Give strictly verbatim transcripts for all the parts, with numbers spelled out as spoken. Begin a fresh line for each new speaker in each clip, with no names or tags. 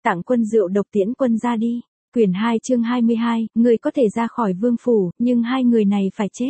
Tặng quân rượu độc tiễn quân ra đi. Quyển hai chương hai mươi hai, người có thể ra khỏi vương phủ, nhưng hai người này phải chết.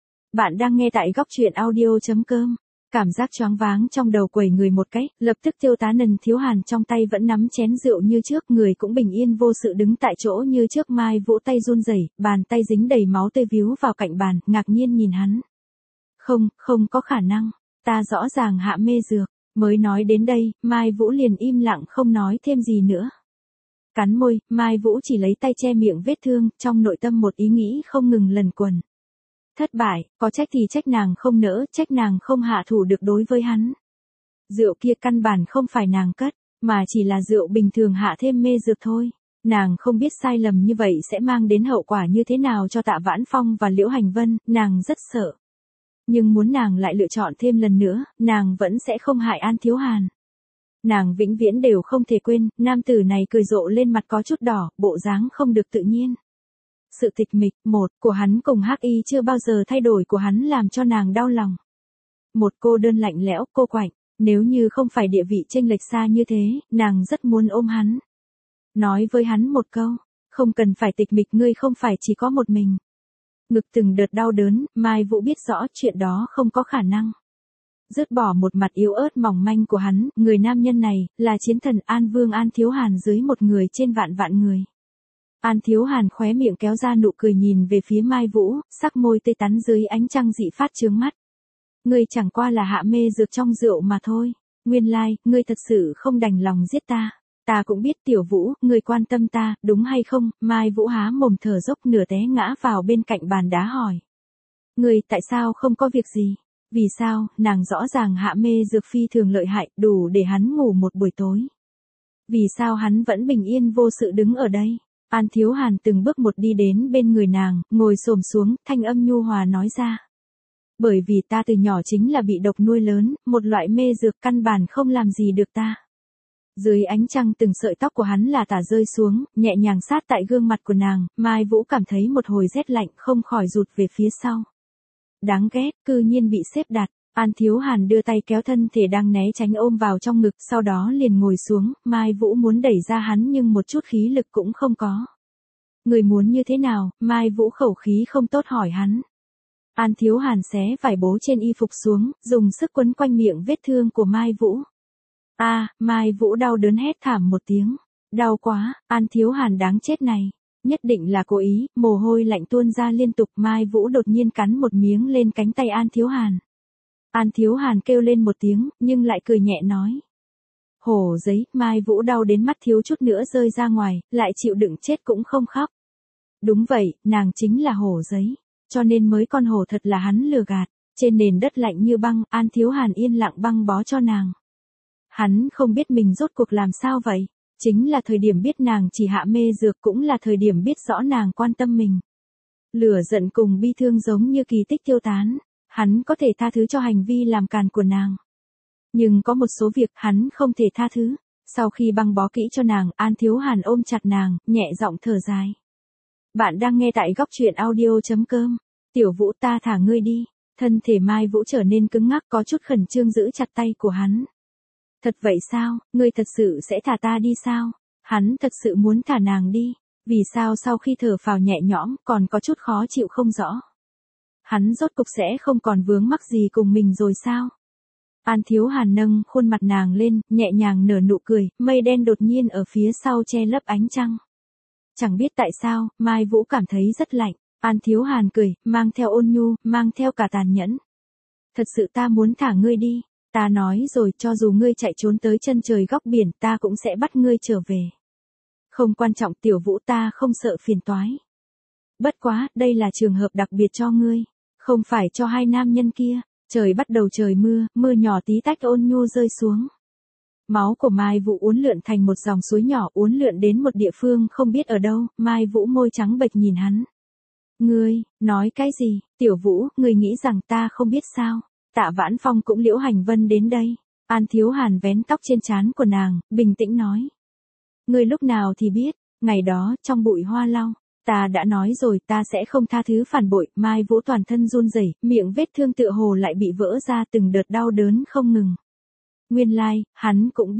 Bạn đang nghe tại góc truyện audio.com. Cảm giác choáng váng trong đầu quẩy người một cái, lập tức tiêu tá Nần Thiếu Hàn trong tay vẫn nắm chén rượu như trước, người cũng bình yên vô sự đứng tại chỗ như trước. Mai Vũ tay run rẩy, bàn tay dính đầy máu tươi víu vào cạnh bàn, ngạc nhiên nhìn hắn. Không, không có khả năng, ta rõ ràng hạ mê dược. Mới nói đến đây, Mai Vũ liền im lặng không nói thêm gì nữa. Cắn môi, Mai Vũ chỉ lấy tay che miệng vết thương, trong nội tâm một ý nghĩ không ngừng lần quần. Thất bại, có trách thì trách nàng không nỡ, trách nàng không hạ thủ được đối với hắn. Rượu kia căn bản không phải nàng cất, mà chỉ là rượu bình thường hạ thêm mê dược thôi. Nàng không biết sai lầm như vậy sẽ mang đến hậu quả như thế nào cho Tạ Vãn Phong và Liễu Hành Vân, nàng rất sợ. Nhưng muốn nàng lại lựa chọn thêm lần nữa, nàng vẫn sẽ không hại An Thiếu Hàn. Nàng vĩnh viễn đều không thể quên, nam tử này cười rộ lên mặt có chút đỏ, bộ dáng không được tự nhiên. Sự tịch mịch, một, của hắn cùng Hắc Y chưa bao giờ thay đổi của hắn làm cho nàng đau lòng. Một cô đơn lạnh lẽo, cô quạnh, nếu như không phải địa vị chênh lệch xa như thế, nàng rất muốn ôm hắn. Nói với hắn một câu, không cần phải tịch mịch, ngươi không phải chỉ có một mình. Ngực từng đợt đau đớn, Mai Vũ biết rõ chuyện đó không có khả năng. Dứt bỏ một mặt yếu ớt mỏng manh của hắn, người nam nhân này, là chiến thần An Vương An Thiếu Hàn dưới một người trên vạn vạn người. An Thiếu Hàn khóe miệng kéo ra nụ cười nhìn về phía Mai Vũ, sắc môi tê tắn dưới ánh trăng dị phát chướng mắt. Ngươi chẳng qua là hạ mê dược trong rượu mà thôi. Nguyên lai, like, ngươi thật sự không đành lòng giết ta. Ta cũng biết Tiểu Vũ, ngươi quan tâm ta, đúng hay không? Mai Vũ há mồm thở dốc nửa té ngã vào bên cạnh bàn đá hỏi. Ngươi tại sao không có việc gì? Vì sao, nàng rõ ràng hạ mê dược phi thường lợi hại, đủ để hắn ngủ một buổi tối. Vì sao hắn vẫn bình yên vô sự đứng ở đây? An Thiếu Hàn từng bước một đi đến bên người nàng, ngồi xổm xuống, thanh âm nhu hòa nói ra. Bởi vì ta từ nhỏ chính là bị độc nuôi lớn, một loại mê dược căn bản không làm gì được ta. Dưới ánh trăng từng sợi tóc của hắn là tả rơi xuống, nhẹ nhàng sát tại gương mặt của nàng, Mai Vũ cảm thấy một hồi rét lạnh không khỏi rụt về phía sau. Đáng ghét, cư nhiên bị xếp đặt. An Thiếu Hàn đưa tay kéo thân thể đang né tránh ôm vào trong ngực, sau đó liền ngồi xuống. Mai Vũ muốn đẩy ra hắn nhưng một chút khí lực cũng không có. Người muốn như thế nào? Mai Vũ khẩu khí không tốt hỏi hắn. An Thiếu Hàn xé vải bố trên y phục xuống, dùng sức quấn quanh miệng vết thương của Mai Vũ. A, à, Mai Vũ đau đớn hét thảm một tiếng. Đau quá, An Thiếu Hàn đáng chết này. Nhất định là cố ý, mồ hôi lạnh tuôn ra liên tục. Mai Vũ đột nhiên cắn một miếng lên cánh tay An Thiếu Hàn. An Thiếu Hàn kêu lên một tiếng, nhưng lại cười nhẹ nói. Hổ giấy, Mai Vũ đau đến mắt thiếu chút nữa rơi ra ngoài, lại chịu đựng chết cũng không khóc. Đúng vậy, nàng chính là hổ giấy, cho nên mới con hổ thật là hắn lừa gạt. Trên nền đất lạnh như băng, An Thiếu Hàn yên lặng băng bó cho nàng. Hắn không biết mình rốt cuộc làm sao vậy. Chính là thời điểm biết nàng chỉ hạ mê dược, cũng là thời điểm biết rõ nàng quan tâm mình. Lửa giận cùng bi thương giống như kỳ tích tiêu tán. Hắn có thể tha thứ cho hành vi làm càn của nàng. Nhưng có một số việc hắn không thể tha thứ. Sau khi băng bó kỹ cho nàng, An Thiếu Hàn ôm chặt nàng, nhẹ giọng thở dài. Bạn đang nghe tại góc truyện audio.com. Tiểu Vũ, ta thả ngươi đi. Thân thể Mai Vũ trở nên cứng ngắc, có chút khẩn trương giữ chặt tay của hắn. Thật vậy sao, ngươi thật sự sẽ thả ta đi sao? Hắn thật sự muốn thả nàng đi. Vì sao sau khi thở phào nhẹ nhõm còn có chút khó chịu không rõ? Hắn rốt cục sẽ không còn vướng mắc gì cùng mình rồi sao? An Thiếu Hàn nâng khuôn mặt nàng lên, nhẹ nhàng nở nụ cười, mây đen đột nhiên ở phía sau che lấp ánh trăng. Chẳng biết tại sao, Mai Vũ cảm thấy rất lạnh. An Thiếu Hàn cười, mang theo ôn nhu, mang theo cả tàn nhẫn. Thật sự ta muốn thả ngươi đi. Ta nói rồi, cho dù ngươi chạy trốn tới chân trời góc biển, ta cũng sẽ bắt ngươi trở về. Không quan trọng, Tiểu Vũ, ta không sợ phiền toái. Bất quá, đây là trường hợp đặc biệt cho ngươi. Không phải cho hai nam nhân kia. Trời bắt đầu trời mưa, mưa nhỏ tí tách ôn nhu rơi xuống. Máu của Mai Vũ uốn lượn thành một dòng suối nhỏ, uốn lượn đến một địa phương không biết ở đâu. Mai Vũ môi trắng bệch nhìn hắn. Ngươi, nói cái gì? Tiểu Vũ, ngươi nghĩ rằng ta không biết sao? Tạ Vãn Phong cũng Liễu Hành Vân đến đây. An Thiếu Hàn vén tóc trên trán của nàng, bình tĩnh nói. Ngươi lúc nào thì biết, ngày đó, trong bụi hoa lau. Ta đã nói rồi, ta sẽ không tha thứ phản bội. Mai Vũ toàn thân run rẩy, miệng vết thương tựa hồ lại bị vỡ ra, từng đợt đau đớn không ngừng. Nguyên lai, like, hắn cũng biết,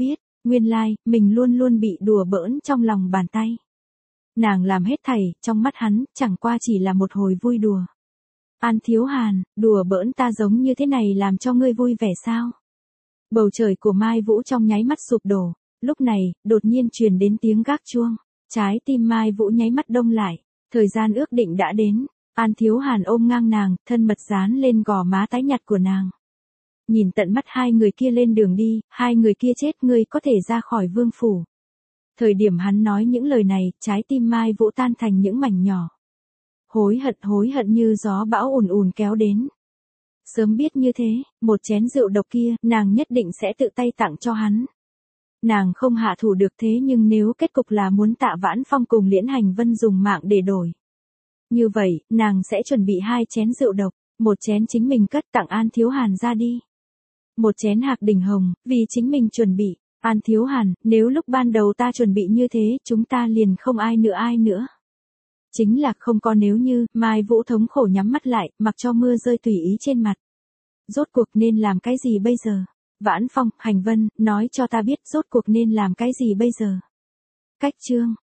nguyên lai, like, mình luôn luôn bị đùa bỡn trong lòng bàn tay. Nàng làm hết thảy, trong mắt hắn, chẳng qua chỉ là một hồi vui đùa. An Thiếu Hàn, đùa bỡn ta giống như thế này làm cho ngươi vui vẻ sao? Bầu trời của Mai Vũ trong nháy mắt sụp đổ, lúc này, đột nhiên truyền đến tiếng gác chuông. Trái tim Mai Vũ nháy mắt đông lại, thời gian ước định đã đến. An Thiếu Hàn ôm ngang nàng, thân mật dán lên gò má tái nhặt của nàng. Nhìn tận mắt hai người kia lên đường đi, hai người kia chết, ngươi có thể ra khỏi vương phủ. Thời điểm hắn nói những lời này, trái tim Mai Vũ tan thành những mảnh nhỏ. Hối hận hối hận như gió bão ùn ùn kéo đến. Sớm biết như thế, một chén rượu độc kia, nàng nhất định sẽ tự tay tặng cho hắn. Nàng không hạ thủ được thế nhưng nếu kết cục là muốn Tạ Vãn Phong cùng Liễn Hành Vân dùng mạng để đổi. Như vậy, nàng sẽ chuẩn bị hai chén rượu độc, một chén chính mình cất tặng An Thiếu Hàn ra đi. Một chén Hạc Đỉnh Hồng, vì chính mình chuẩn bị. An Thiếu Hàn, nếu lúc ban đầu ta chuẩn bị như thế, chúng ta liền không ai nữa ai nữa. Chính là không có nếu như, Mai Vũ thống khổ nhắm mắt lại, mặc cho mưa rơi tùy ý trên mặt. Rốt cuộc nên làm cái gì bây giờ? Vãn Phong, Hành Vân, nói cho ta biết rốt cuộc nên làm cái gì bây giờ? Cách chương.